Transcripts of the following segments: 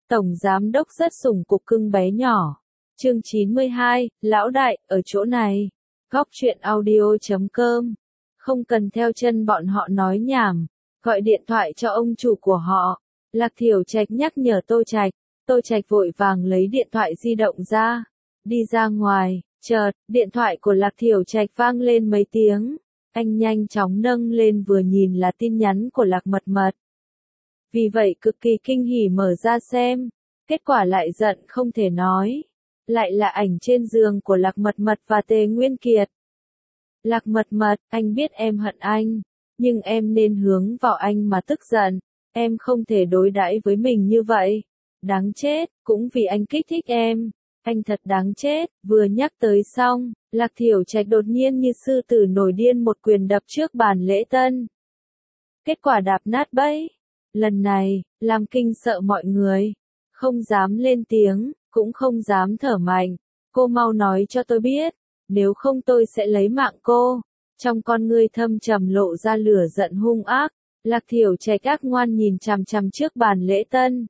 Tổng giám đốc rất sủng cục cưng bé nhỏ. Chương 92, Lão đại, ở chỗ này. Góc truyện audio.com. Không cần theo chân bọn họ nói nhảm. Gọi điện thoại cho ông chủ của họ. Lạc Thiểu Trạch nhắc nhở Tô Trạch. Tô Trạch vội vàng lấy điện thoại di động ra. Đi ra ngoài, chợt, điện thoại của Lạc Thiểu Trạch vang lên mấy tiếng. Anh nhanh chóng nâng lên vừa nhìn là tin nhắn của Lạc Mật Mật. Vì vậy cực kỳ kinh hỉ mở ra xem. Kết quả lại giận không thể nói. Lại là ảnh trên giường của Lạc Mật Mật và Tề Nguyên Kiệt. Lạc Mật Mật, anh biết em hận anh. Nhưng em nên hướng vào anh mà tức giận. Em không thể đối đãi với mình như vậy. Đáng chết, cũng vì anh kích thích em. Anh thật đáng chết. Vừa nhắc tới xong, Lạc Thiểu Trạch đột nhiên như sư tử nổi điên một quyền đập trước bàn lễ tân. Kết quả đạp nát bẫy. Lần này, làm kinh sợ mọi người. Không dám lên tiếng, cũng không dám thở mạnh. Cô mau nói cho tôi biết, nếu không tôi sẽ lấy mạng cô. Trong con ngươi thâm trầm lộ ra lửa giận hung ác. Lạc Thiểu Trạch ác ngoan nhìn chằm chằm trước bàn lễ tân.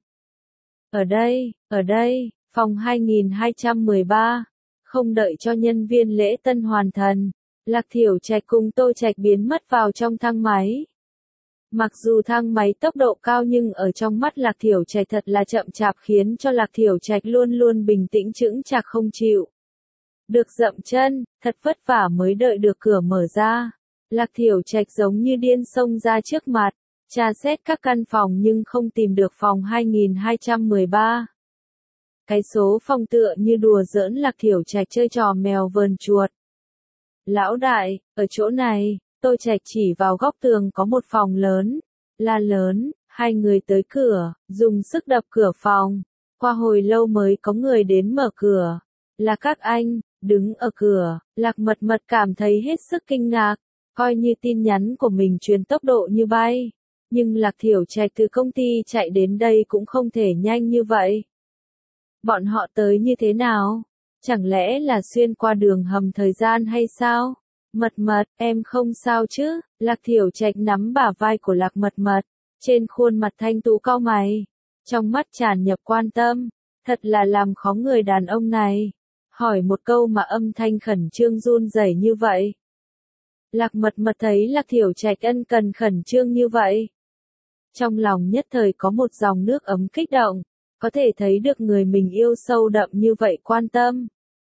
Ở đây, phòng 2213. Không đợi cho nhân viên lễ tân hoàn thành, Lạc Thiểu Trạch cùng Tô Trạch biến mất vào trong thang máy. Mặc dù thang máy tốc độ cao nhưng ở trong mắt Lạc Thiểu Trạch thật là chậm chạp khiến cho Lạc Thiểu Trạch luôn luôn bình tĩnh chững chạc không chịu được dậm chân, thật vất vả mới đợi được cửa mở ra. Lạc Thiểu Trạch giống như điên xông ra trước mặt, tra xét các căn phòng nhưng không tìm được phòng 2213. Cái số phòng tựa như đùa giỡn Lạc Thiểu Trạch chơi trò mèo vờn chuột. Lão đại, ở chỗ này, Tô Trạch chỉ vào góc tường có một phòng lớn. La lớn, hai người tới cửa, dùng sức đập cửa phòng. Qua hồi lâu mới có người đến mở cửa. Là các anh, đứng ở cửa, Lạc Mật Mật cảm thấy hết sức kinh ngạc. Coi như tin nhắn của mình truyền tốc độ như bay. Nhưng Lạc Thiểu Trạch từ công ty chạy đến đây cũng không thể nhanh như vậy. Bọn họ tới như thế nào? Chẳng lẽ là xuyên qua đường hầm thời gian hay sao? Mật Mật, em không sao chứ? Lạc Thiểu Trạch nắm bả vai của Lạc Mật Mật. Trên khuôn mặt thanh tú cau mày. Trong mắt tràn nhập quan tâm. Thật là làm khó người đàn ông này. Hỏi một câu mà âm thanh khẩn trương run rẩy như vậy. Lạc Mật Mật thấy Lạc Thiểu Trạch ân cần khẩn trương như vậy. Trong lòng nhất thời có một dòng nước ấm kích động. Có thể thấy được người mình yêu sâu đậm như vậy quan tâm.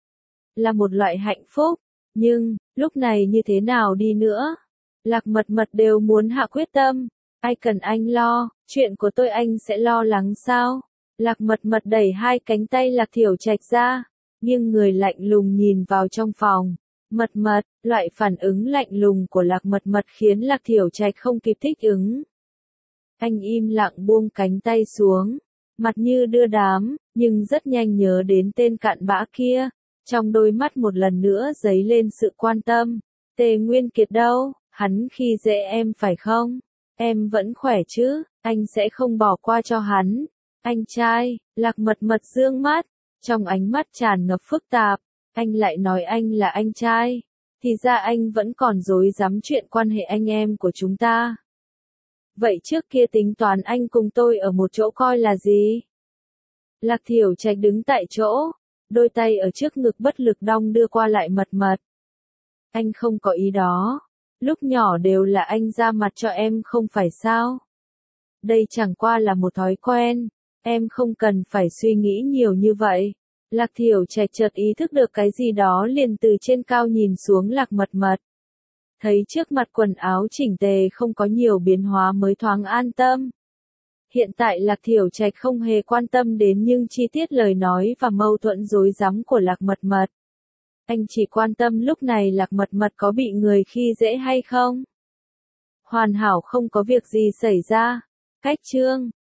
Là một loại hạnh phúc. Nhưng, lúc này như thế nào đi nữa? Lạc Mật Mật đều muốn hạ quyết tâm. Ai cần anh lo, chuyện của tôi anh sẽ lo lắng sao? Lạc Mật Mật đẩy hai cánh tay Lạc Thiểu Trạch ra. Nhưng người lạnh lùng nhìn vào trong phòng. Mật Mật, loại phản ứng lạnh lùng của Lạc Mật Mật khiến Lạc Thiểu Trạch không kịp thích ứng. Anh im lặng buông cánh tay xuống. Mặt như đưa đám, nhưng rất nhanh nhớ đến tên cặn bã kia. Trong đôi mắt một lần nữa dấy lên sự quan tâm. Tề Nguyên Kiệt đâu, hắn khi dễ em phải không? Em vẫn khỏe chứ, anh sẽ không bỏ qua cho hắn. Anh trai, Lạc Mật Mật dương mắt, trong ánh mắt tràn ngập phức tạp. Anh lại nói anh là anh trai. Thì ra anh vẫn còn rối rắm chuyện quan hệ anh em của chúng ta. Vậy trước kia tính toán anh cùng tôi ở một chỗ coi là gì? Lạc Thiểu Trạch đứng tại chỗ, đôi tay ở trước ngực bất lực đong đưa qua lại Mật Mật. Anh không có ý đó. Lúc nhỏ đều là anh ra mặt cho em không phải sao? Đây chẳng qua là một thói quen. Em không cần phải suy nghĩ nhiều như vậy. Lạc Thiểu Trạch chợt ý thức được cái gì đó liền từ trên cao nhìn xuống Lạc Mật Mật. Thấy trước mặt quần áo chỉnh tề không có nhiều biến hóa mới thoáng an tâm. Hiện tại Lạc Thiểu Trạch không hề quan tâm đến những chi tiết lời nói và mâu thuẫn rối rắm của Lạc Mật Mật. Anh chỉ quan tâm lúc này Lạc Mật Mật có bị người khi dễ hay không. Hoàn hảo không có việc gì xảy ra. Cách chương